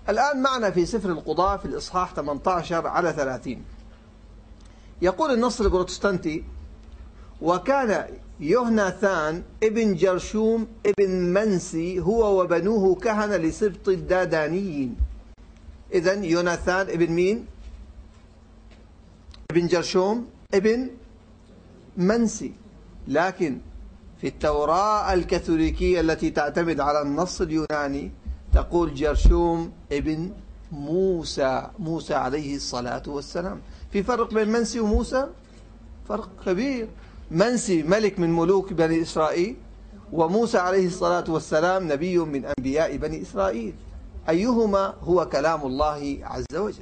الآن معنا في سفر القضاة في الإصحاح 18 على 30. يقول النص البروتستانتي: وكان يهناثان ابن جرشوم ابن منسي هو وبنوه كهنة لسبط الدادانيين. إذن يوناثان ابن مين؟ ابن جرشوم ابن منسي. لكن في التوراة الكاثوليكية التي تعتمد على النص اليوناني تقول جرشوم ابن موسى عليه الصلاة والسلام. في فرق بين منسي وموسى؟ فرق كبير. منسي ملك من ملوك بني إسرائيل، وموسى عليه الصلاة والسلام نبي من أنبياء بني إسرائيل. أيهما هو كلام الله عز وجل؟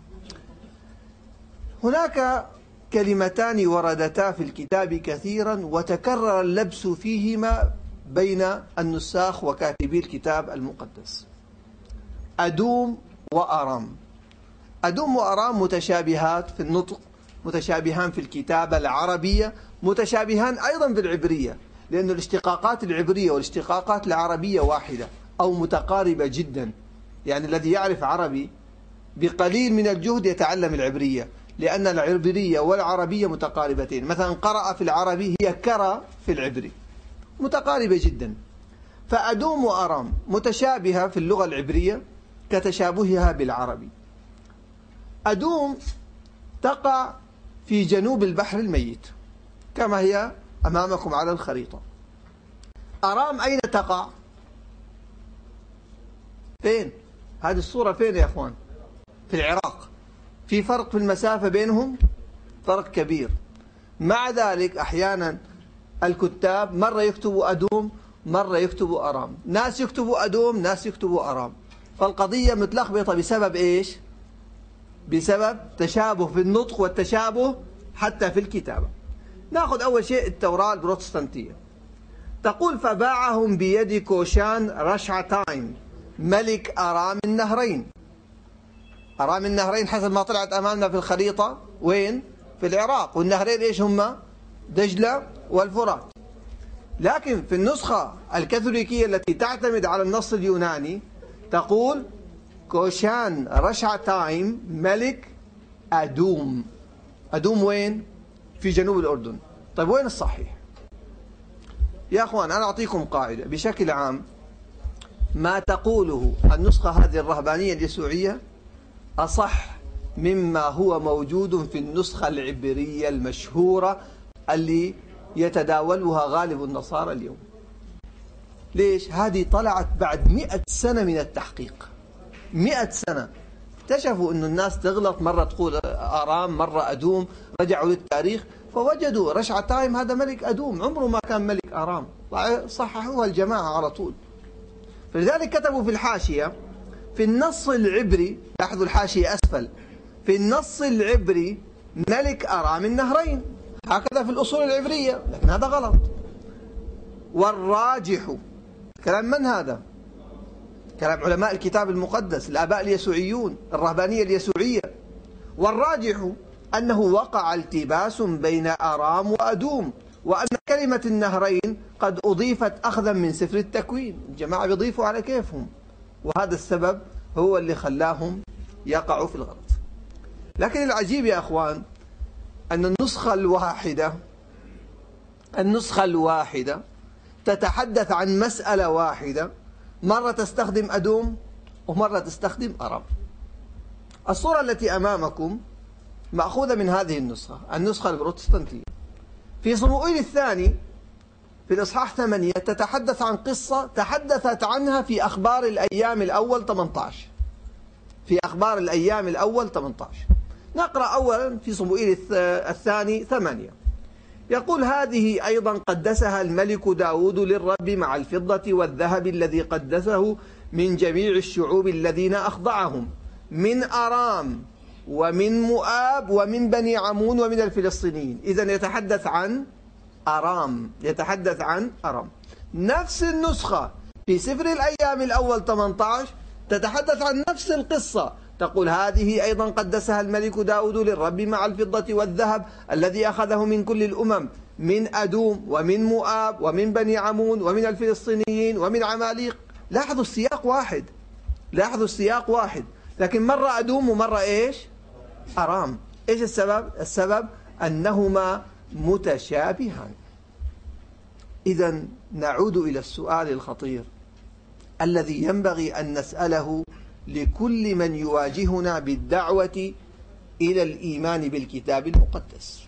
هناك كلمتان وردتا في الكتاب كثيرا وتكرر اللبس فيهما بين النساخ وكاتبي الكتاب المقدس: أدوم وأرام. أدوم وأرام متشابهات في النطق، متشابهان في الكتابة العربية، متشابهان أيضا في العبرية، لأن الاشتقاقات العبرية والاشتقاقات العربية واحدة أو متقاربة جدا. يعني الذي يعرف عربي بقليل من الجهد يتعلم العبرية، لأن العبرية والعربية متقاربتين. مثلا قرأ في العربي هي كرى في العبري، متقاربة جدا. فأدوم وأرام متشابهة في اللغة العبرية كتشابهها بالعربي. أدوم تقع في جنوب البحر الميت كما هي أمامكم على الخريطة. أرام أين تقع؟ فين؟ هذه الصورة فين يا أخوان؟ في العراق. في فرق في المسافة بينهم، فرق كبير. مع ذلك أحيانا الكتاب مرة يكتبوا أدوم مرة يكتبوا أرام، ناس يكتبوا أدوم ناس يكتبوا أرام. فالقضية متلخبطة بسبب إيش؟ بسبب تشابه في النطق والتشابه حتى في الكتابة. نأخذ أول شيء التوراة البروتستانتية. تقول: فباعهم بيد كوشان رشعتايم ملك أرام النهرين. أرام النهرين حسب ما طلعت أمامنا في الخريطة وين؟ في العراق. والنهرين إيش هما؟ دجلة والفرات. لكن في النسخة الكاثوليكية التي تعتمد على النص اليوناني تقول: كوشان رشعتايم ملك أدوم. أدوم وين؟ في جنوب الأردن. طيب وين الصحيح؟ يا أخوان أنا أعطيكم قاعدة بشكل عام: ما تقوله النسخة هذه الرهبانية اليسوعية أصح مما هو موجود في النسخة العبرية المشهورة اللي يتداولها غالب النصارى اليوم. ليش؟ هذه طلعت بعد 100 سنة من التحقيق. 100 سنة اكتشفوا أن الناس تغلط، مرة تقول أرام مرة أدوم، رجعوا للتاريخ فوجدوا رشعتايم هذا ملك أدوم، عمره ما كان ملك أرام. صححوها الجماعة على طول. فلذلك كتبوا في الحاشية: في النص العبري، لاحظوا الحاشية أسفل، في النص العبري ملك أرام النهرين، هكذا في الأصول العبرية، لكن هذا غلط. والراجح، كلام من هذا؟ كلام علماء الكتاب المقدس، الآباء اليسوعيون، الرهبانية اليسوعية. والراجح أنه وقع التباس بين أرام وأدوم، وأن كلمة النهرين قد أضيفت أخذا من سفر التكوين. الجماعة بيضيفوا على كيفهم، وهذا السبب هو اللي خلاهم يقعوا في الغلط. لكن العجيب يا أخوان أن النسخة الواحدة تتحدث عن مسألة واحدة، مرة تستخدم أدوم ومرة تستخدم أرام. الصورة التي أمامكم مأخوذة من هذه النسخة البروتستانتية. في صموئيل الثاني في الإصحاح 8 تتحدث عن قصة تحدثت عنها في أخبار الأيام الأول 18. في أخبار الأيام الأول 18 نقرأ أولا في صموئيل الثاني 8. يقول: هذه أيضا قدسها الملك داود للرب مع الفضة والذهب الذي قدسه من جميع الشعوب الذين أخضعهم، من أرام ومن مؤاب ومن بني عمون ومن الفلسطينيين. إذن يتحدث عن أرام. نفس النسخة في سفر الأيام الأول 18 تتحدث عن نفس القصة، تقول: هذه أيضا قدسها الملك داود للرب مع الفضة والذهب الذي أخذه من كل الأمم، من أدوم ومن مؤاب ومن بني عمون ومن الفلسطينيين ومن عماليق. لاحظوا السياق واحد، لاحظوا السياق واحد، لكن مرة أدوم ومرة إيش؟ أرام. إيش السبب؟ السبب أنهما متشابهان. إذن نعود إلى السؤال الخطير الذي ينبغي أن نسأله لكل من يواجهنا بالدعوة إلى الإيمان بالكتاب المقدس.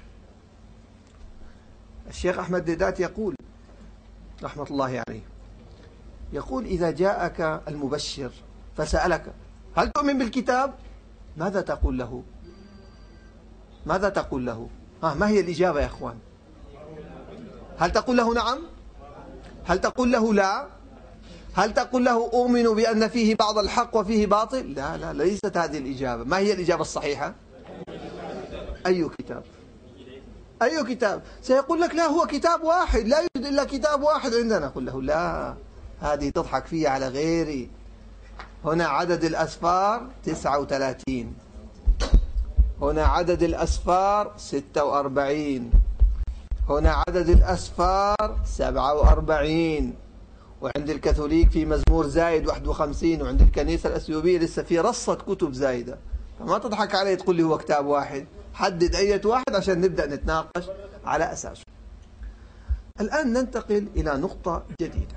الشيخ أحمد ديدات يقول رحمة الله عليه، يقول: إذا جاءك المبشر فسألك هل تؤمن بالكتاب؟ ماذا تقول له؟ ماذا تقول له؟ ما هي الإجابة يا أخوان؟ هل تقول له نعم؟ هل تقول له لا؟ هل تقول له أؤمن بأن فيه بعض الحق وفيه باطل؟ لا لا، ليست هذه الإجابة. ما هي الإجابة الصحيحة؟ أي كتاب؟ أي كتاب؟ سيقول لك: لا، هو كتاب واحد، لا يوجد إلا كتاب واحد عندنا. أقول له: لا، هذه تضحك فيها على غيري. هنا عدد الأسفار 39، هنا عدد الأسفار 46، هنا عدد الأسفار 47، وعند الكاثوليك في مزمور زايد 51، وعند الكنيسة الأثيوبية لسه في رصة كتب زايدة. فما تضحك علي تقول لي هو كتاب واحد. حدد أية واحد عشان نبدأ نتناقش على أساسه. الآن ننتقل إلى نقطة جديدة،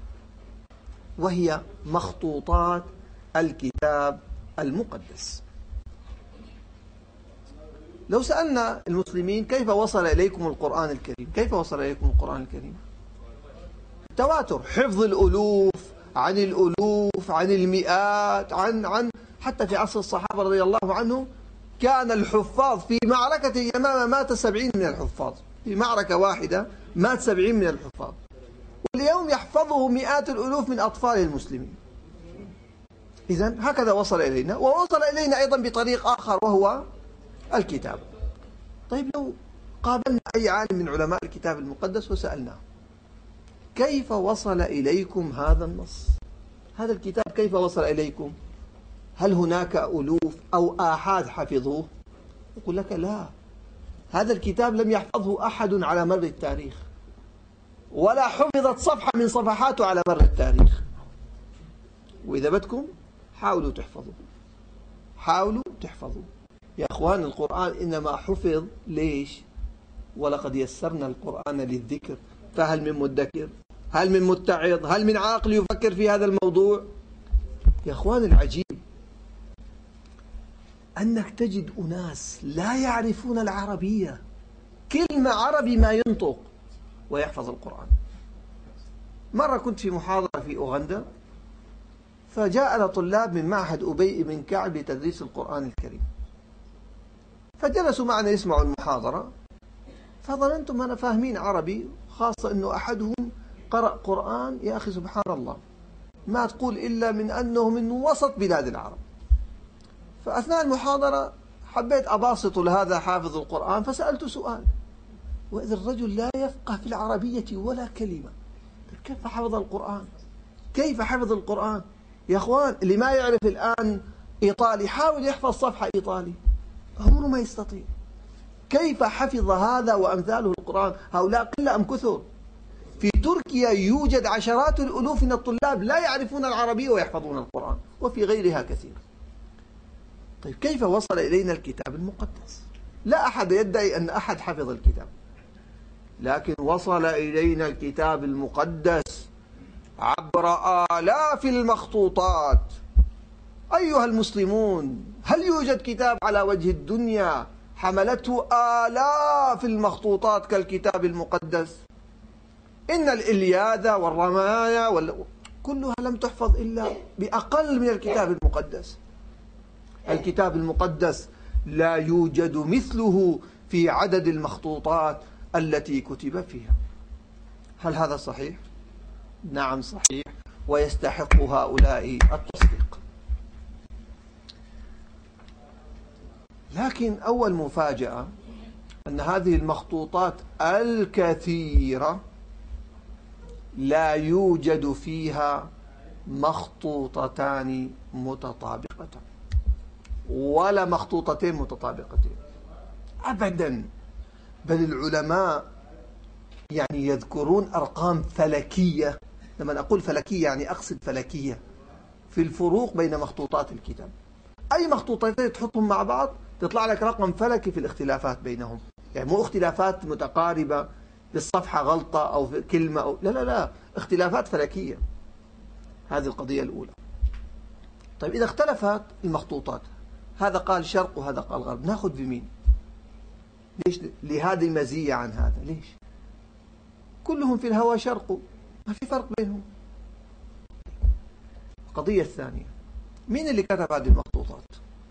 وهي مخطوطات الكتاب المقدس. لو سألنا المسلمين كيف وصل إليكم القرآن الكريم، كيف وصل إليكم القرآن الكريم؟ التواتر، حفظ الألوف عن الألوف عن المئات عن حتى في عصر الصحابة رضي الله عنهم كان الحفاظ في معركة يمامة مات 70 من الحفاظ، في معركة واحدة مات 70 من الحفاظ، واليوم يحفظه مئات الألوف من أطفال المسلمين. إذن هكذا وصل إلينا، ووصل إلينا أيضا بطريق آخر وهو الكتاب. طيب لو قابلنا أي عالم من علماء الكتاب المقدس وسألناه: كيف وصل إليكم هذا النص؟ هذا الكتاب كيف وصل إليكم؟ هل هناك ألوف أو آحاد حفظوه؟ يقول لك: لا، هذا الكتاب لم يحفظه أحد على مر التاريخ، ولا حفظت صفحة من صفحاته على مر التاريخ. وإذا بدكم حاولوا تحفظوا، حاولوا تحفظوا يا أخوان. القرآن إنما حفظ ليش؟ ولقد يسرنا القرآن للذكر فهل من مدكر؟ هل من متعظ؟ هل من عاقل يفكر في هذا الموضوع؟ يا أخوان، العجيب أنك تجد أناس لا يعرفون العربية، كلمة عربي ما ينطق ويحفظ القرآن. مرة كنت في محاضرة في أوغندا، فجاءنا طلاب من معهد أبي بن كعب لتدريس القرآن الكريم، فجلسوا معنا يسمعوا المحاضرة، فظننتم أنا فاهمين عربي، خاصة أنه أحدهم قرأ قرآن يا أخي سبحان الله ما تقول إلا من أنه من وسط بلاد العرب. فأثناء المحاضرة حبيت أباسط لهذا حافظ القرآن، فسألت سؤال: وإذا الرجل لا يفقه في العربية ولا كلمة، كيف حفظ القرآن؟ كيف حفظ القرآن؟ يا أخوان، اللي ما يعرف الآن إيطالي حاول يحفظ صفحة إيطالي، عمره ما يستطيع. كيف حفظ هذا وأمثاله القرآن؟ هؤلاء قلة أم كثر؟ في تركيا يوجد عشرات الألوف من الطلاب لا يعرفون العربية ويحفظون القرآن، وفي غيرها كثير. طيب كيف وصل إلينا الكتاب المقدس؟ لا أحد يدعي أن أحد حفظ الكتاب، لكن وصل إلينا الكتاب المقدس عبر آلاف المخطوطات. أيها المسلمون، هل يوجد كتاب على وجه الدنيا حملته آلاف المخطوطات كالكتاب المقدس؟ إن الإلياذة والرماية كلها لم تحفظ إلا بأقل من الكتاب المقدس. الكتاب المقدس لا يوجد مثله في عدد المخطوطات التي كتب فيها. هل هذا صحيح؟ نعم صحيح، ويستحق هؤلاء التصديق. لكن أول مفاجأة أن هذه المخطوطات الكثيرة لا يوجد فيها مخطوطتان متطابقتان ولا مخطوطتين متطابقتين أبدا، بل العلماء يعني يذكرون أرقام فلكية. لما أقول فلكية يعني أقصد فلكية، في الفروق بين مخطوطات الكتاب. أي مخطوطتين تحطهم مع بعض تطلع لك رقم فلكي في الاختلافات بينهم، يعني مو اختلافات متقاربة بالصفحة غلطة أو في كلمة أو لا، اختلافات فلكية. هذه القضية الأولى. طيب إذا اختلفت المخطوطات، هذا قال شرق وهذا قال غرب، ناخذ بمين؟ ليش لهذه مزية عن هذا؟ ليش؟ كلهم في الهوى شرق، ما في فرق بينهم. القضية الثانية، مين اللي كتب هذه المخطوطات؟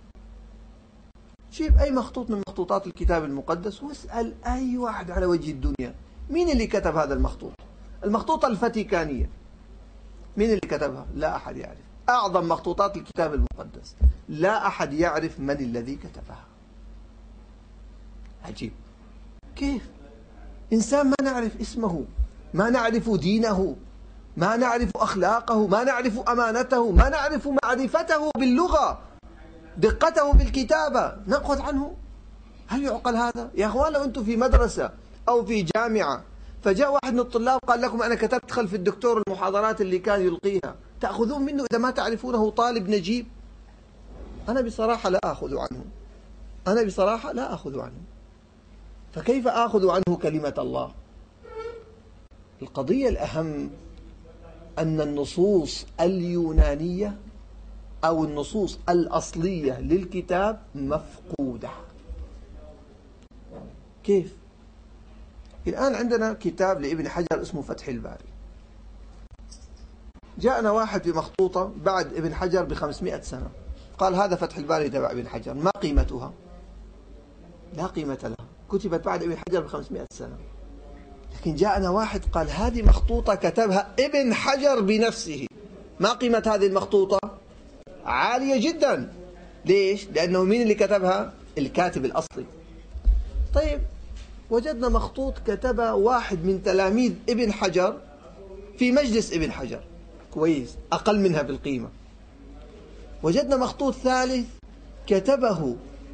جيب أي مخطوط من مخطوطات الكتاب المقدس واسأل أي واحد على وجه الدنيا مين اللي كتب هذا المخطوط؟ المخطوطة الفاتيكانية مين اللي كتبها؟ لا أحد يعرف. أعظم مخطوطات الكتاب المقدس لا أحد يعرف من الذي كتبها. عجيب، كيف؟ إنسان ما نعرف اسمه، ما نعرف دينه، ما نعرف أخلاقه، ما نعرف أمانته، ما نعرف معرفته باللغة، دقته بالكتابة، نأخذ عنه؟ هل يعقل هذا؟ يا أخوان لو أنتم في مدرسة أو في جامعة فجاء واحد من الطلاب قال لكم أنا كتبت خلف الدكتور المحاضرات اللي كان يلقيها، تأخذون منه إذا ما تعرفونه طالب نجيب؟ أنا بصراحة لا أخذ عنه، أنا بصراحة لا أخذ عنه. فكيف آخذ عنه كلمة الله؟ القضية الأهم أن النصوص اليونانية أو النصوص الأصلية للكتاب مفقودة. كيف؟ الآن عندنا كتاب لابن حجر اسمه فتح الباري، جاءنا واحد في مخطوطة بعد ابن حجر ب500 سنة قال هذا فتح الباري تبع ابن حجر، ما قيمتها؟ لا قيمة لها، كتبت بعد ابن حجر ب500 سنة. لكن جاءنا واحد قال هذه مخطوطة كتبها ابن حجر بنفسه، ما قيمة هذه المخطوطة؟ عالية جدا. ليش؟ لأنه مين اللي كتبها؟ الكاتب الأصلي. طيب وجدنا مخطوط كتبه واحد من تلاميذ ابن حجر في مجلس ابن حجر، كويس، أقل منها بالقيمة. وجدنا مخطوط ثالث كتبه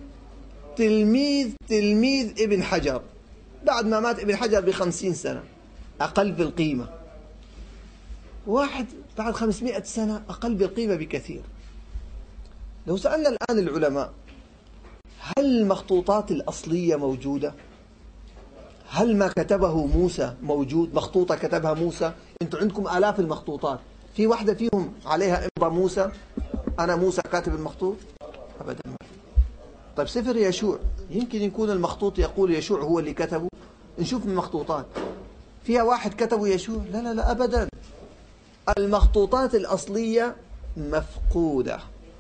تلميذ ابن حجر بعد ما مات ابن حجر ب50 سنة، أقل بالقيمة. واحد بعد 500 سنة أقل بالقيمة بكثير. لو سألنا الآن العلماء هل المخطوطات الأصلية موجودة؟ هل ما كتبه موسى موجود؟ مخطوطة كتبها موسى، أنتم عندكم آلاف المخطوطات، في واحدة فيهم عليها إمضة موسى؟ أنا موسى كاتب المخطوط؟ أبدا ما في. طيب سفر يشوع يمكن يكون المخطوط يقول يشوع هو اللي كتبه؟ نشوف المخطوطات فيها واحد كتبه يشوع؟ لا أبدا. المخطوطات الأصلية مفقودة.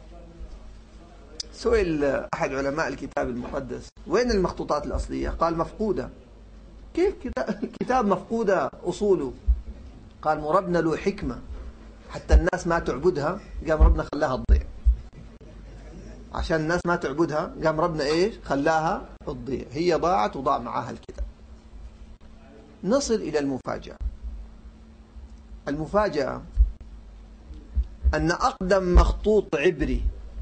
سئل أحد علماء الكتاب المقدس وين المخطوطات الأصلية؟ قال مفقودة. كيف كتاب مفقودة أصوله؟ قال ربنا له حكمة حتى الناس ما تعبدها، قام ربنا خلاها تضيع. عشان الناس ما تعبدها قام ربنا إيش؟ خلاها تضيع، هي ضاعت وضاع معها الكتاب. نصل إلى المفاجأة. المفاجأة أن أقدم مخطوط عبري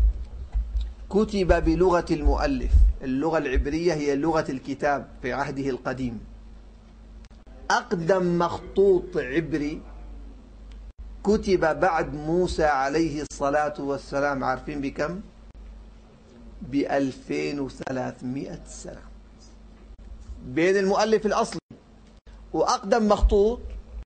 كتب بلغة المؤلف، اللغة العبرية هي لغة الكتاب في عهده القديم. أقدم مخطوط عبري كتب بعد موسى عليه الصلاة والسلام، عارفين بكم؟ ب2300 سنة بين المؤلف الأصلي وأقدم مخطوط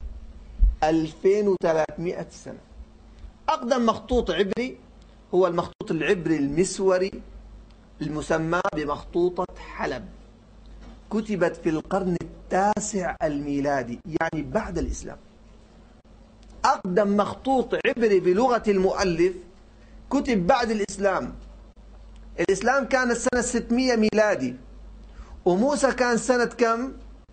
2300 سنة. أقدم مخطوط عبري هو المخطوط العبري المسوري المسمى بمخطوطة حلب، كتبت في القرن التاسع الميلادي، يعني بعد الإسلام. أقدم مخطوط عبري بلغة المؤلف كتب بعد الإسلام. الإسلام كان السنة 600 ميلادي، وموسى كان سنة كم؟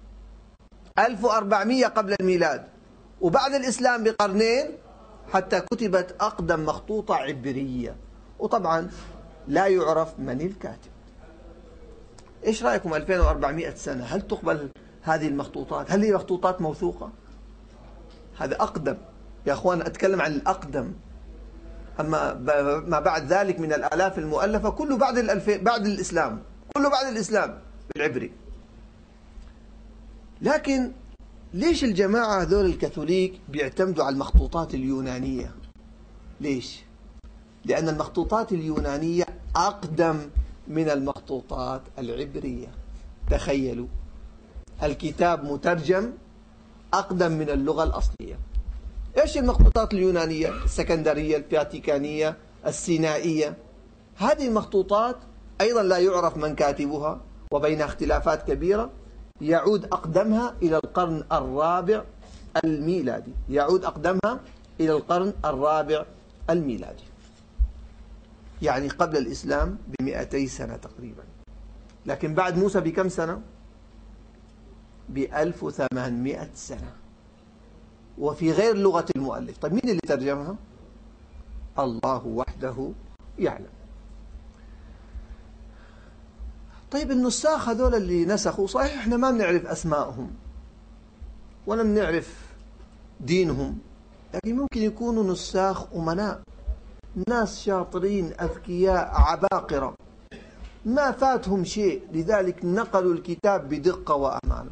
1400 قبل الميلاد، وبعد الإسلام بقرنين حتى كتبت أقدم مخطوطة عبرية، وطبعا لا يعرف من الكاتب. إيش رأيكم 2400 سنة؟ هل تقبل هذه المخطوطات؟ هل هي مخطوطات موثوقة؟ هذا أقدم يا أخوان، أتكلم عن الأقدم. أما ما بعد ذلك من الآلاف المؤلفة كله بعد الإسلام، كله بعد الإسلام بالعبري. لكن ليش الجماعة هذول الكاثوليك بيعتمدوا على المخطوطات اليونانية؟ ليش؟ لأن المخطوطات اليونانية أقدم من المخطوطات العبرية. تخيلوا، الكتاب مترجم أقدم من اللغة الأصلية. إيش المخطوطات اليونانية؟ السكندرية، الفاتيكانية، السينائية. هذه المخطوطات أيضا لا يعرف من كاتبها وبينها اختلافات كبيرة. يعود أقدمها إلى القرن الرابع الميلادي، يعود أقدمها إلى القرن الرابع الميلادي، يعني قبل الإسلام ب200 سنة تقريبا. لكن بعد موسى بكم سنة؟ ب1800 سنة، وفي غير لغة المؤلف. طيب مين اللي ترجمها؟ الله وحده يعلم. طيب النساخ هذول اللي نسخوا، صحيح احنا ما بنعرف أسمائهم ولا بنعرف دينهم، لكن ممكن يكونوا نساخ أمناء، ناس شاطرين أذكياء عباقرة ما فاتهم شيء، لذلك نقلوا الكتاب بدقة وأمانة.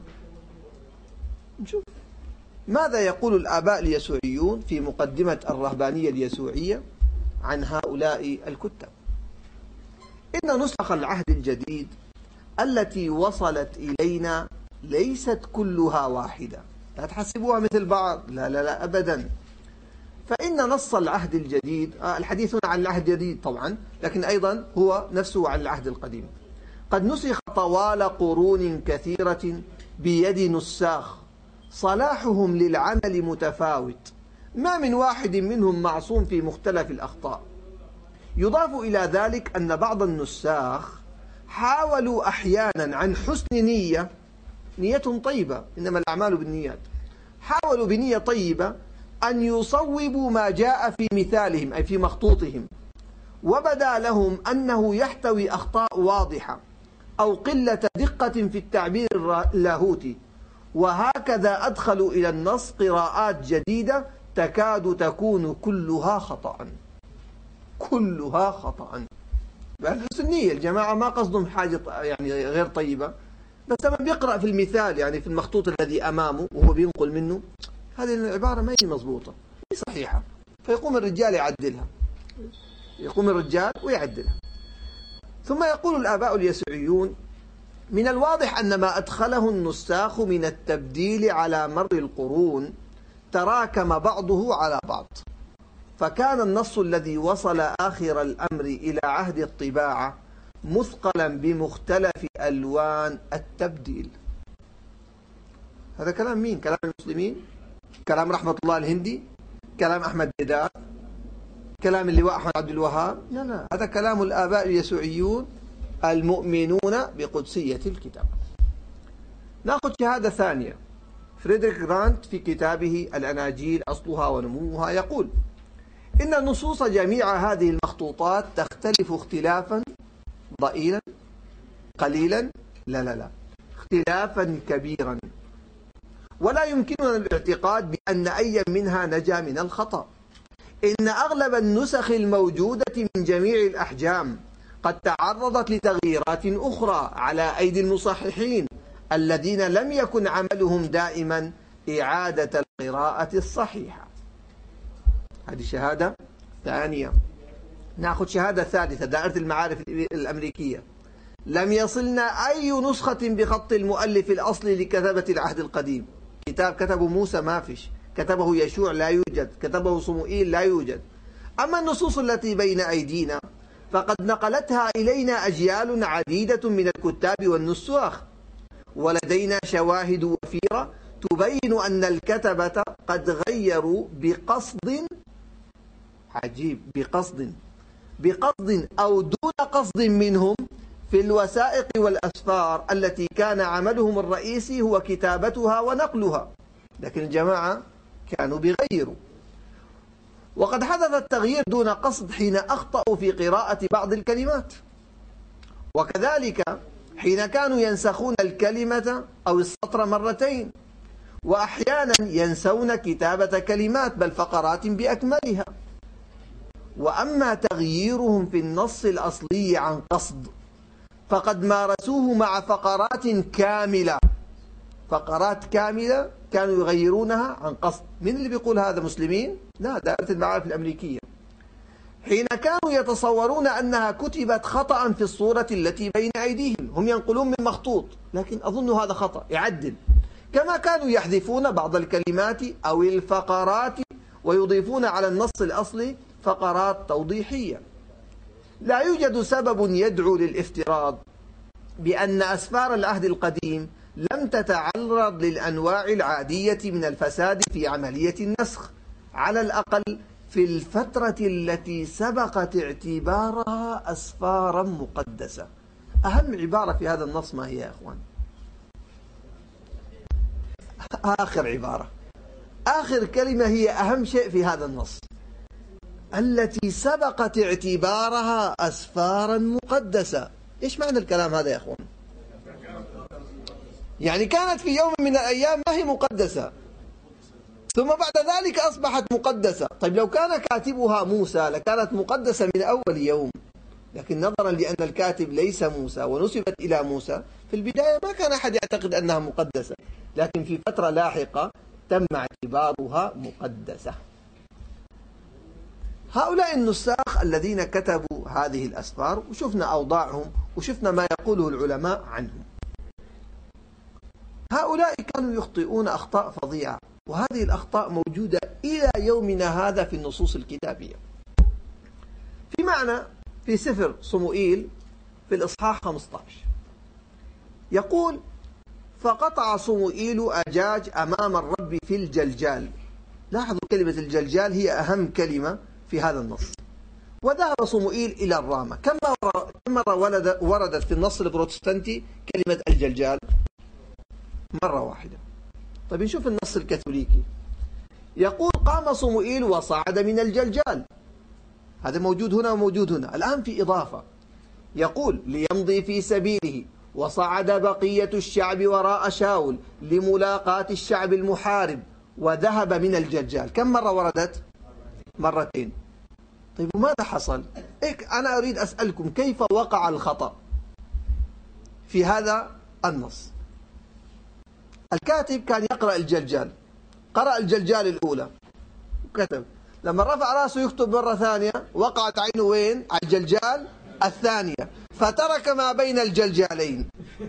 نشوف ماذا يقول الآباء اليسوعيون في مقدمة الرهبانية اليسوعية عن هؤلاء الكتاب. إن نسخ العهد الجديد التي وصلت إلينا ليست كلها واحدة. لا تحسبوها مثل بعض، لا لا لا أبدا. فإن نص العهد الجديد، الحديث عن العهد الجديد طبعا، لكن أيضا هو نفسه عن العهد القديم، قد نسخ طوال قرون كثيرة بيد نساخ صلاحهم للعمل متفاوت، ما من واحد منهم معصوم في مختلف الأخطاء. يضاف إلى ذلك أن بعض النساخ حاولوا أحيانا عن حسن نية، نيتهم طيبة، إنما الأعمال بالنيات، حاولوا بنية طيبة أن يصوبوا ما جاء في مثالهم أي في مخطوطهم، وبدا لهم أنه يحتوي أخطاء واضحة أو قلة دقة في التعبير اللاهوتي، وهكذا أدخلوا إلى النص قراءات جديدة تكاد تكون كلها خطأ، كلها خطأ. بحسن النية الجماعة ما قصدهم حاجة يعني غير طيبة، بس لما بيقرأ في المثال يعني في المخطوط الذي أمامه وهو بينقل منه، هذه العبارة ما هي مضبوطة، هي صحيحة، فيقوم الرجال يعدلها، يقوم الرجال ويعدلها. ثم يقول الآباء اليسوعيون: من الواضح أن ما أدخله النساخ من التبديل على مر القرون تراكم بعضه على بعض، فكان النص الذي وصل آخر الأمر إلى عهد الطباعة مثقلا بمختلف ألوان التبديل. هذا كلام مين؟ كلام المسلمين؟ كلام رحمة الله الهندي؟ كلام أحمد ديدات؟ كلام اللواء أحمد عبد الوهاب؟ لا لا، هذا كلام الآباء اليسوعيون المؤمنون بقدسية الكتاب. نأخذ شهادة ثانية. فريدريك غرانت في كتابه الأناجيل أصلها ونموها يقول: إن نصوص جميع هذه المخطوطات تختلف اختلافا ضئيلا قليلا، لا لا لا، اختلافا كبيرا، ولا يمكننا الاعتقاد بأن أي منها نجا من الخطأ. إن أغلب النسخ الموجودة من جميع الأحجام قد تعرضت لتغييرات أخرى على أيدي المصححين الذين لم يكن عملهم دائما إعادة القراءة الصحيحة. هذه شهادة ثانية. نأخذ شهادة ثالثة. دائرة المعارف الأمريكية: لم يصلنا أي نسخة بخط المؤلف الأصلي لكتابة العهد القديم. كتاب كتبه موسى ما فيش، كتبه يشوع لا يوجد، كتبه صموئيل لا يوجد. أما النصوص التي بين أيدينا فقد نقلتها إلينا أجيال عديدة من الكتاب والنساخ، ولدينا شواهد وفيرة تبين أن الكتبة قد غيروا بقصد، عجيب، بقصد أو دون قصد منهم في الوثائق والأسفار التي كان عملهم الرئيسي هو كتابتها ونقلها، لكن الجماعة كانوا بيغيروا. وقد حدث التغيير دون قصد حين أخطأوا في قراءة بعض الكلمات، وكذلك حين كانوا ينسخون الكلمة أو السطر مرتين، وأحيانا ينسون كتابة كلمات بل فقرات بأكملها. وأما تغييرهم في النص الأصلي عن قصد فقد مارسوه مع فقرات كاملة، فقرات كاملة كانوا يغيرونها عن قصد. من اللي بيقول هذا؟ مسلمين؟ لا، دائرة المعارف الأمريكية. حين كانوا يتصورون أنها كتبت خطأ في الصورة التي بين أيديهم. هم ينقلون من مخطوط، لكن أظن هذا خطأ، يعدل. كما كانوا يحذفون بعض الكلمات أو الفقرات ويضيفون على النص الأصلي فقرات توضيحية. لا يوجد سبب يدعو للافتراض بأن أسفار العهد القديم لم تتعرض للأنواع العادية من الفساد في عملية النسخ، على الأقل في الفترة التي سبقت اعتبارها أسفارا مقدسة. أهم عبارة في هذا النص ما هي يا أخوان؟ آخر عبارة، آخر كلمة هي أهم شيء في هذا النص، التي سبقت اعتبارها أسفارا مقدسة. إيش معنى الكلام هذا يا أخوان؟ يعني كانت في يوم من الأيام ما هي مقدسة، ثم بعد ذلك أصبحت مقدسة. طيب لو كان كاتبها موسى لكانت مقدسة من أول يوم، لكن نظرا لأن الكاتب ليس موسى ونسبت إلى موسى، في البداية ما كان أحد يعتقد أنها مقدسة، لكن في فترة لاحقة تم اعتبارها مقدسة. هؤلاء النساخ الذين كتبوا هذه الأسفار، وشفنا أوضاعهم وشفنا ما يقوله العلماء عنهم، هؤلاء كانوا يخطئون أخطاء فظيعة، وهذه الأخطاء موجودة إلى يومنا هذا في النصوص الكتابية. في معنى في سفر صموئيل في الإصحاح 15 يقول: فقطع صموئيل أجاج أمام الرب في الجلجال. لاحظوا كلمة الجلجال هي أهم كلمة في هذا النص. وذهب صموئيل إلى الرامة. كم مرة وردت في النص البروتستانتي كلمة الجلجال؟ مرة واحدة. طيب نشوف النص الكاثوليكي. يقول: قام صموئيل وصعد من الجلجال. هذا موجود هنا وموجود هنا. الآن في إضافة، يقول: ليمضي في سبيله، وصعد بقية الشعب وراء شاول لملاقاة الشعب المحارب، وذهب من الجلجال. كم مرة وردت؟ مرتين. طيب وماذا حصل؟ أنا أريد أسألكم كيف وقع الخطأ في هذا النص؟ الكاتب كان يقرأ الجلجال، قرأ الجلجال الأولى وكتب، لما رفع رأسه يكتب مرة ثانية وقعت عينه وين؟ على الجلجال الثانية، فترك ما بين الجلجالين،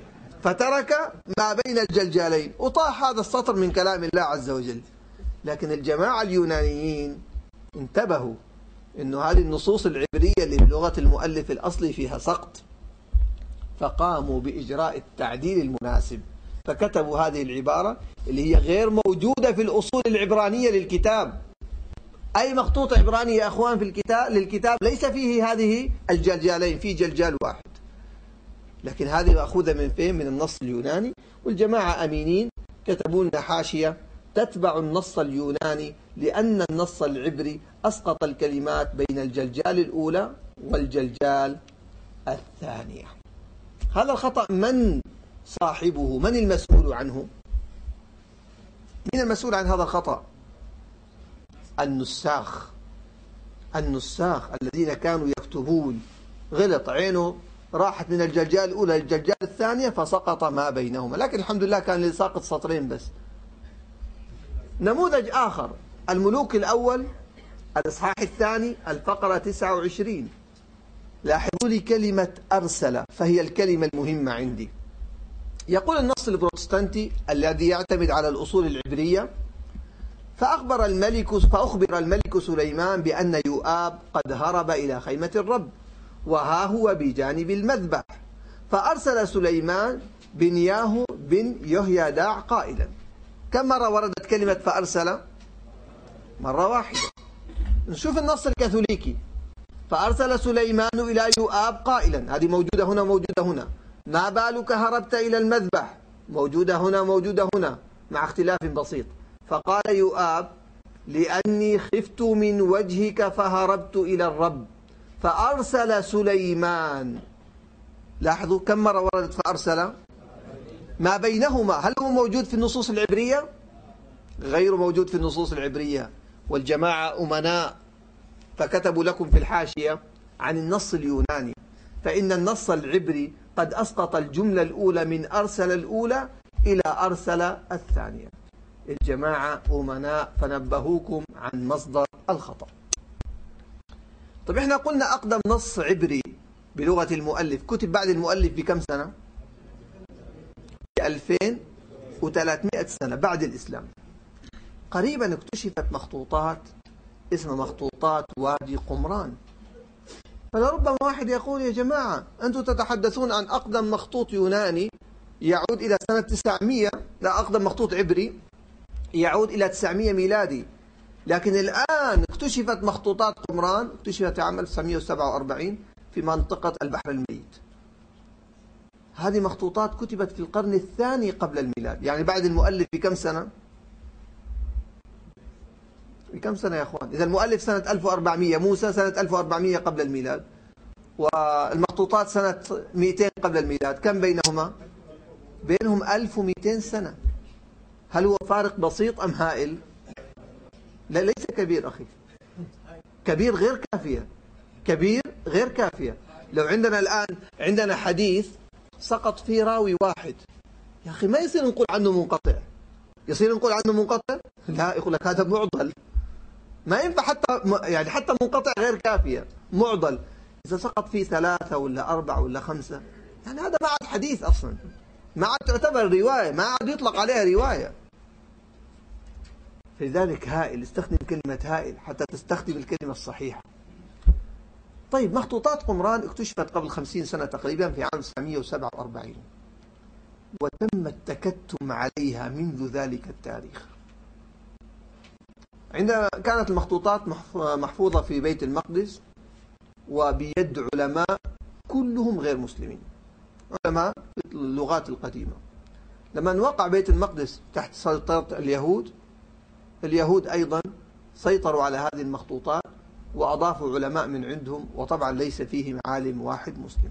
وطاح هذا السطر من كلام الله عز وجل. لكن الجماعة اليونانيين انتبهوا إنه هذه النصوص العبرية اللي بلغة المؤلف الأصلي فيها سقط، فقاموا بإجراء التعديل المناسب، فكتبوا هذه العبارة اللي هي غير موجودة في الأصول العبرانية للكتاب. أي مخطوط عبراني يا أخوان في للكتاب ليس فيه هذه الجلجالين، في جلجال واحد. لكن هذه مأخوذة من فين؟ من النص اليوناني. والجماعة أمينين كتبوا لنا حاشية تتبع النص اليوناني، لأن النص العبري أسقط الكلمات بين الجلجال الأولى والجلجال الثانية. هذا الخطأ من صاحبه؟ من المسؤول عنه؟ من المسؤول عن هذا الخطأ؟ النساخ الذين كانوا يكتبون. غلط، عينه راحت من الجلجال الأولى للجلجال الثانية فسقط ما بينهما، لكن الحمد لله كان ساقط سطرين بس. نموذج آخر، الملوك الأول الإصحاح الثاني الفقرة 29. لاحظوا لي كلمة أرسل، فهي الكلمة المهمة عندي. يقول النص البروتستانتي الذي يعتمد على الأصول العبرية: فأخبر الملك سليمان بأن يؤاب قد هرب إلى خيمة الرب، وها هو بجانب المذبح، فأرسل سليمان بنياه بن يهويداع قائلا. كم مرة وردت كلمة فأرسل؟ مرة واحدة. نشوف النص الكاثوليكي: فأرسل سليمان إلى يؤاب قائلا. هذه موجودة هنا موجودة هنا. ما بالك هربت إلى المذبح؟ موجودة هنا موجودة هنا مع اختلاف بسيط. فقال يؤاب: لأني خفت من وجهك فهربت إلى الرب، فأرسل سليمان. لاحظوا كم مرة وردت فأرسل؟ ما بينهما. هل هو موجود في النصوص العبرية؟ غير موجود في النصوص العبرية. والجماعة أمناء فكتبوا لكم في الحاشية عن النص اليوناني، فإن النص العبري قد أسقط الجملة الأولى من أرسل الأولى إلى أرسل الثانية. الجماعة أمناء فنبهوكم عن مصدر الخطأ. طيب احنا قلنا أقدم نص عبري بلغة المؤلف كتب بعد المؤلف بكم سنة؟ ب 2300 سنة بعد الإسلام. قريبا اكتشفت مخطوطات اسمها مخطوطات وادي قمران. فلربما واحد يقول يا جماعة أنتم تتحدثون عن أقدم مخطوط يوناني يعود إلى سنة 900، لا، أقدم مخطوط عبري يعود إلى 900 ميلادي، لكن الآن اكتشفت مخطوطات قمران، اكتشفت في عام 1947 في منطقة البحر الميت. هذه مخطوطات كتبت في القرن الثاني قبل الميلاد، يعني بعد المؤلف بكم سنة؟ بكم سنة يا أخوان؟ إذا المؤلف سنة 1400، موسى سنة 1400 قبل الميلاد، والمخطوطات سنة 200 قبل الميلاد، كم بينهما؟ بينهم 1200 سنة. هل هو فارق بسيط أم هائل؟ لا، ليس كبير أخي، كبير غير كافية، كبير غير كافية. لو عندنا الآن عندنا حديث سقط فيه راوي واحد، يا أخي ما يصير نقول عنه منقطع. يصير نقول عنه منقطع؟ لا، يقول لك هذا معضل. ما ينفع حتى منقطع غير كافية، معضل. إذا سقط فيه 3 ولا 4 ولا 5، يعني هذا ما عاد حديث أصلا، ما عاد تعتبر رواية، ما عاد يطلق عليها رواية. لذلك هائل، استخدم كلمة هائل حتى تستخدم الكلمة الصحيحة. طيب مخطوطات قمران اكتشفت قبل 50 سنة تقريبا في عام 1947، وتم التكتم عليها منذ ذلك التاريخ. عندما كانت المخطوطات محفوظة في بيت المقدس وبيد علماء كلهم غير مسلمين، علماء اللغات القديمة. لما وقع بيت المقدس تحت سيطرة اليهود أيضا سيطروا على هذه المخطوطات وأضافوا علماء من عندهم، وطبعا ليس فيهم عالم واحد مسلم.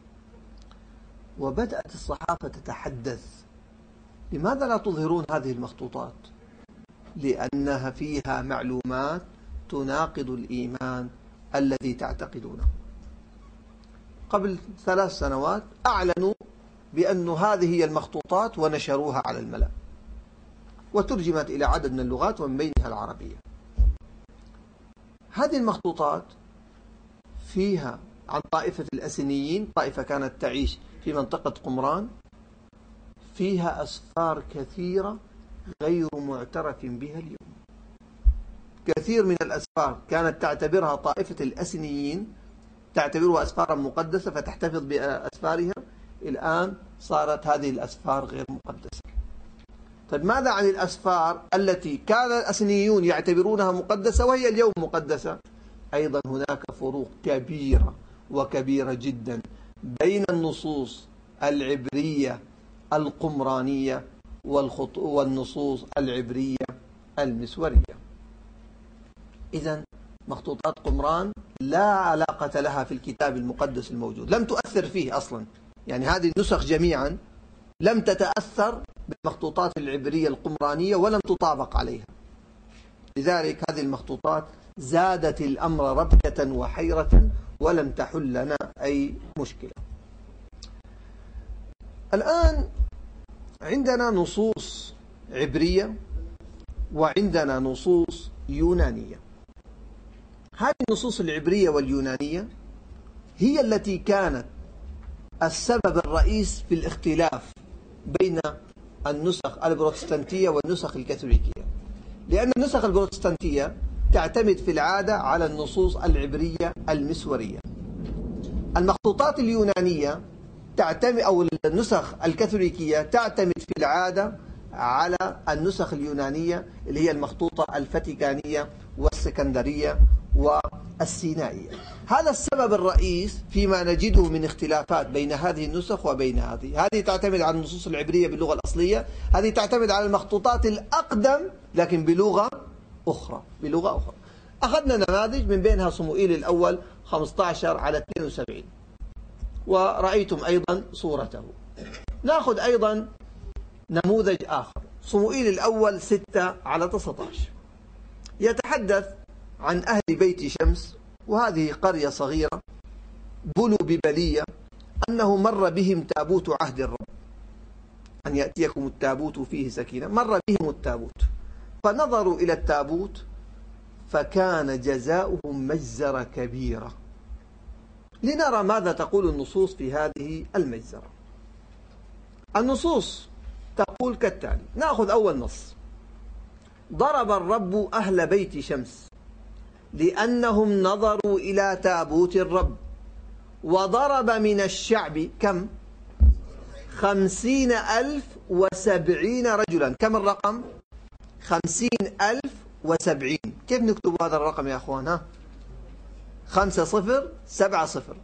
وبدأت الصحافة تتحدث: لماذا لا تظهرون هذه المخطوطات؟ لأنها فيها معلومات تناقض الإيمان الذي تعتقدونه. قبل 3 سنوات أعلنوا بأن هذه هي المخطوطات ونشروها على الملأ، وترجمت إلى عدد من اللغات ومن بينها العربية. هذه المخطوطات فيها عن طائفة الأسنيين، طائفة كانت تعيش في منطقة قمران، فيها أسفار كثيرة غير معترف بها اليوم. كثير من الأسفار كانت تعتبرها طائفة الأسنيين تعتبرها أسفارا مقدسة فتحتفظ بأسفارها، الآن صارت هذه الأسفار غير مقدسة. طيب ماذا عن الأسفار التي كان الأسنيون يعتبرونها مقدسة وهي اليوم مقدسة؟ أيضا هناك فروق كبيرة وكبيرة جدا بين النصوص العبرية القمرانية والنصوص العبرية المسورية. إذن مخطوطات قمران لا علاقة لها في الكتاب المقدس الموجود، لم تؤثر فيه أصلا. يعني هذه النسخ جميعا لم تتأثر بالمخطوطات العبرية القمرانية ولم تطابق عليها. لذلك هذه المخطوطات زادت الأمر ربكة وحيرة ولم تحل لنا أي مشكلة. الآن عندنا نصوص عبرية وعندنا نصوص يونانية. هذه النصوص العبرية واليونانية هي التي كانت السبب الرئيس في الاختلاف بين النسخ البروتستانتية والنسخ الكاثوليكية، لأن النسخ البروتستانتية تعتمد في العادة على النصوص العبرية المسورية. المخطوطات اليونانية تعتمد، أو النسخ الكاثوليكية تعتمد في العادة على النسخ اليونانية اللي هي المخطوطة الفاتيكانية والسكندرية والسينائية. هذا السبب الرئيس فيما نجده من اختلافات بين هذه النسخ وبين هذه تعتمد على النصوص العبرية باللغة الأصلية، هذه تعتمد على المخطوطات الأقدم لكن بلغة أخرى. أخذنا نماذج من بينها صموئيل الأول 15/72 ورأيتم أيضا صورته. نأخذ أيضا نموذج آخر، صموئيل الأول 6/19، يتحدث عن أهل بيت شمس، وهذه قرية صغيرة بلوا ببلية، أنه مر بهم تابوت عهد الرب، أن يأتيكم التابوت فيه سكينة. مر بهم التابوت فنظروا إلى التابوت فكان جزاؤهم مجزرة كبيرة. لنرى ماذا تقول النصوص في هذه المجزرة. النصوص تقول كالتالي. نأخذ أول نص: ضرب الرب أهل بيت شمس لأنهم نظروا إلى تابوت الرب، وضرب من الشعب كم؟ 50,070 رجلا. كم الرقم؟ 50,070. كيف نكتب هذا الرقم يا أخوان؟ 5 0 7 0.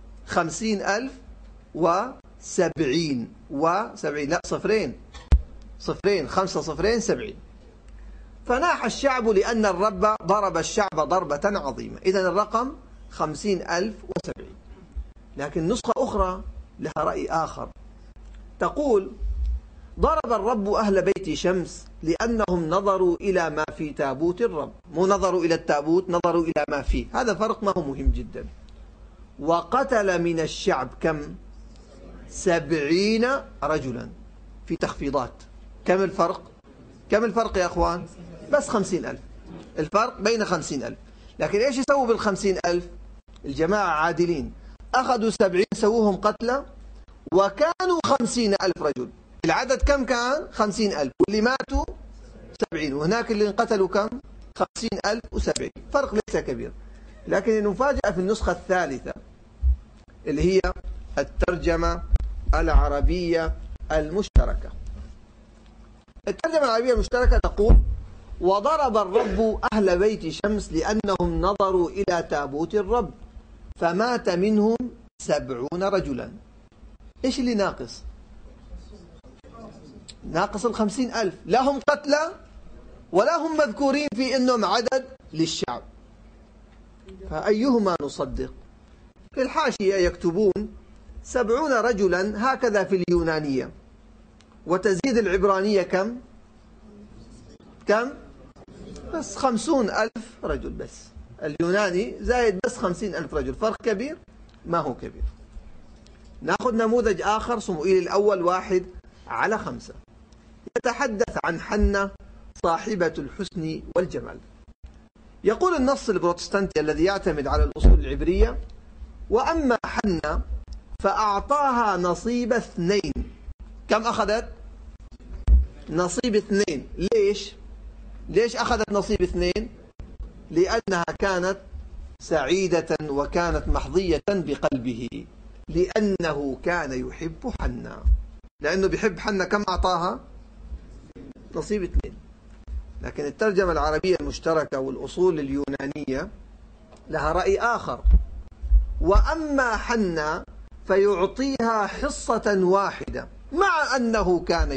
50,070 و70. لا، صفرين 5 0 70. فناح الشعب لأن الرب ضرب الشعب ضربة عظيمة. إذن الرقم 50,070. لكن نسخة أخرى لها رأي آخر، تقول: ضرب الرب أهل بيت شمس لأنهم نظروا إلى ما في تابوت الرب. مو نظروا إلى التابوت، نظروا إلى ما فيه. هذا فرق ما هو مهم جدا. وقتل من الشعب كم؟ 70 رجلا. في تخفيضات. كم الفرق؟ كم الفرق يا أخوان؟ بس 50,000. الفرق بين 50,000. لكن إيش يسووا بال50,000؟ الجماعة عادلين، أخذوا 70 سووهم قتلى، وكانوا 50,000 رجل. العدد كم كان؟ 50,000، واللي ماتوا 70، وهناك اللي انقتلوا كم؟ 50,070. فرق ليس كبير. لكن المفاجأة في النسخة الثالثة اللي هي الترجمة العربية المشتركة. الترجمة العربية المشتركة تقول: وضرب الرب أهل بيت شمس لأنهم نظروا إلى تابوت الرب، فمات منهم 70 رجلا. إيش اللي ناقص؟ ناقص 50,000. لا هم قتلى ولا هم مذكورين في أنهم عدد للشعب. فأيهما نصدق؟ في الحاشية يكتبون 70 رجلا هكذا في اليونانية، وتزيد العبرانية كم؟ بس 50,000 رجل. بس اليوناني زايد بس 50,000 رجل. فرق كبير؟ ما هو كبير. نأخذ نموذج آخر. صموئيل الأول 1:5 يتحدث عن حنة صاحبة الحسن والجمال. يقول النص البروتستانتي الذي يعتمد على الأصول العبرية: وأما حنة فأعطاها نصيب 2. كم أخذت؟ نصيب 2. ليش أخذت نصيب 2؟ لأنها كانت سعيدة وكانت محظية بقلبه، لأنه كان يحب حنة. لأنه بيحب حنة كم أعطاها؟ نصيب 2. لكن الترجمة العربية المشتركة والأصول اليونانية لها رأي آخر: وأما حنة فيعطيها حصة واحدة مع أنه كان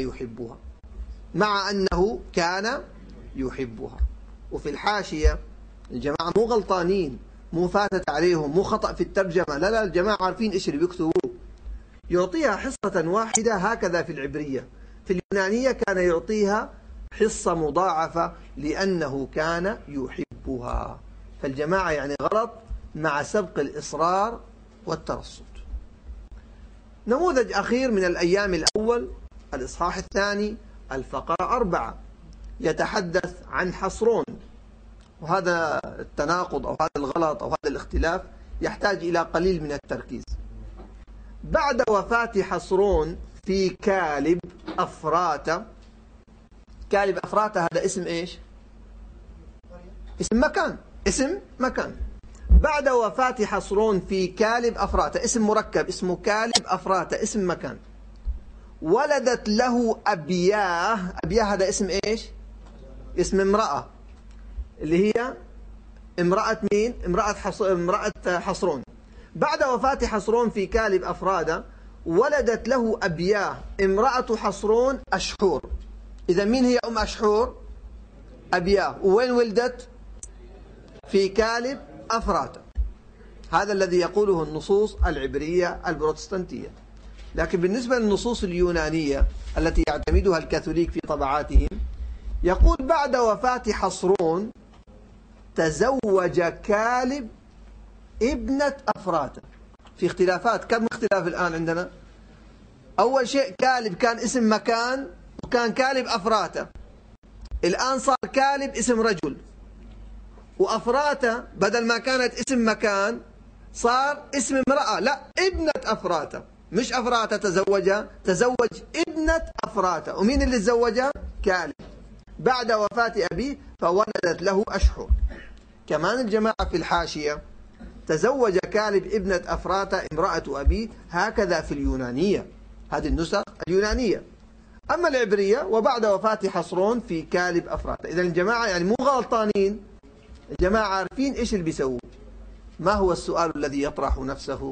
يحبها. وفي الحاشية الجماعة مو غلطانين، مو فاتت عليهم، مو خطأ في الترجمة. لا، الجماعة عارفين إيش اللي بيكتبوه. يعطيها حصة واحدة هكذا في العبرية. في اليونانية كان يعطيها حصة مضاعفة لأنه كان يحبها. فالجماعة يعني غلط مع سبق الإصرار والترصد. نموذج أخير من الأيام الأول، الإصحاح 2 الفقرة 4 يتحدث عن حصرون. وهذا التناقض أو هذا الغلط أو هذا الاختلاف يحتاج إلى قليل من التركيز. بعد وفاة حصرون في كالب أفراتة. كالب أفراتة هذا اسم إيش؟ اسم مكان. بعد وفاة حصرون في كالب أفراتة، اسم مركب اسمه كالب أفراتة، اسم مكان. ولدت له أبياه. أبياه هذا اسم إيش؟ اسم امرأة، اللي هي امرأة مين؟ امرأة حصرون. بعد وفاة حصرون في كالب أفرادة ولدت له أبياه امرأة حصرون أشحور. إذا مين هي أم أشحور؟ أبياه. وين ولدت؟ في كالب أفراتة. هذا الذي يقوله النصوص العبرية البروتستانتية. لكن بالنسبة للنصوص اليونانية التي يعتمدها الكاثوليك في طبعاتهم، يقول: بعد وفاة حصرون تزوج كالب ابنة أفراتة. في اختلافات. كم اختلاف الآن عندنا؟ أول شيء كالب كان اسم مكان، وكان كالب أفراتة. الآن صار كالب اسم رجل. وأفراتة بدل ما كانت اسم مكان صار اسم امرأة. لا، ابنة أفراتة، مش أفراتة تزوجها، تزوج ابنة أفراتة. ومين اللي تزوجها؟ كالب، بعد وفاة أبيه، فولدت له أشهر. كمان الجماعة في الحاشية تزوج كالب ابنة أفراتة امرأة أبيه، هكذا في اليونانية، هذه النسخ اليونانية. أما العبرية وبعد وفاة حصرون في كالب أفراتة. إذا الجماعة يعني مو غلطانين، الجماعة عارفين إيش اللي بيسووا. ما هو السؤال الذي يطرح نفسه؟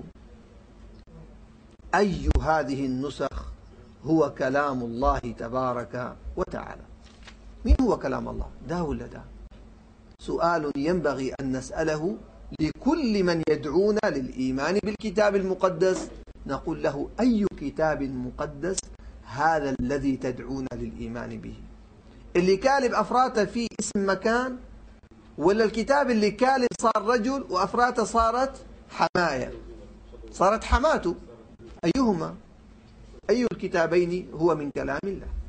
أي هذه النسخ هو كلام الله تبارك وتعالى؟ مين هو كلام الله؟ ده ولا ده؟ سؤال ينبغي أن نسأله لكل من يدعونا للإيمان بالكتاب المقدس. نقول له: أي كتاب مقدس هذا الذي تدعونا للإيمان به؟ اللي كالب أفراتة فيه اسم مكان، ولا الكتاب اللي كالب صار رجل وأفراتة صارت حماية، صارت حماته؟ أيهما؟ أي الكتابين هو من كلام الله؟